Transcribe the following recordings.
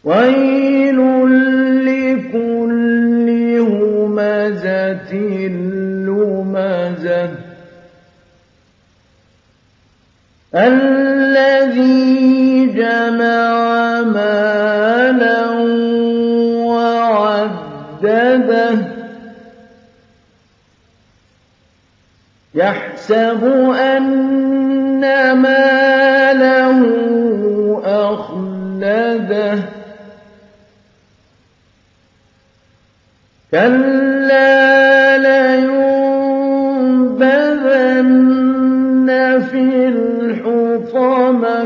ويل لكل همزة لمزة الذي جمع مالا وعدده يحسب أن ماله أخلده كلا لينبذن في الحطمة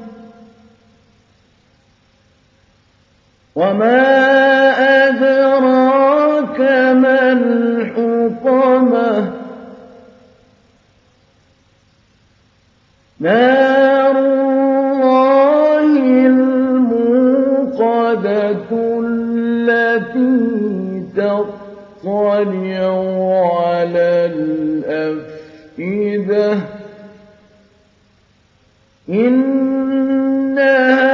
وما أدراك ما الحطمة نار الله الموقدة التي تطلع على الأفئدة إنها